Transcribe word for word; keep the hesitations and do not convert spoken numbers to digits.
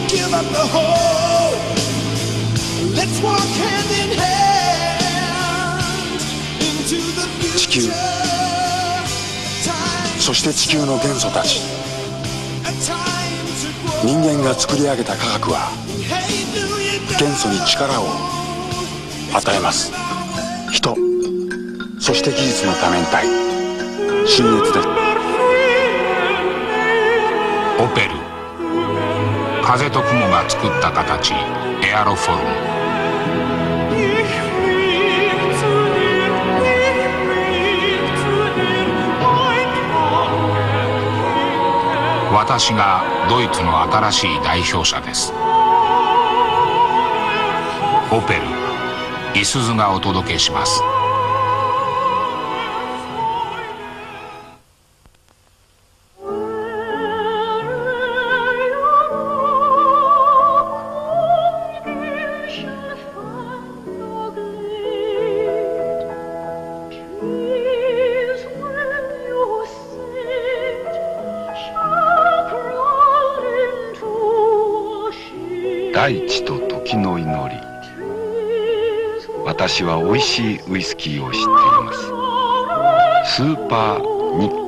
give up the hope. Let's walk hand in hand into the future. 地球、そして地球の元素たち、人間が作り上げた科学は元素に力を与えます。人、そして技術の多面体、信越です。 オペル、風と雲が作った形、エアロフォルム。私がドイツの新しい代表者です。オペル、いすゞがお届けします。 大地と時の祈り。私は美味しいウイスキーを知っています。スーパーニッ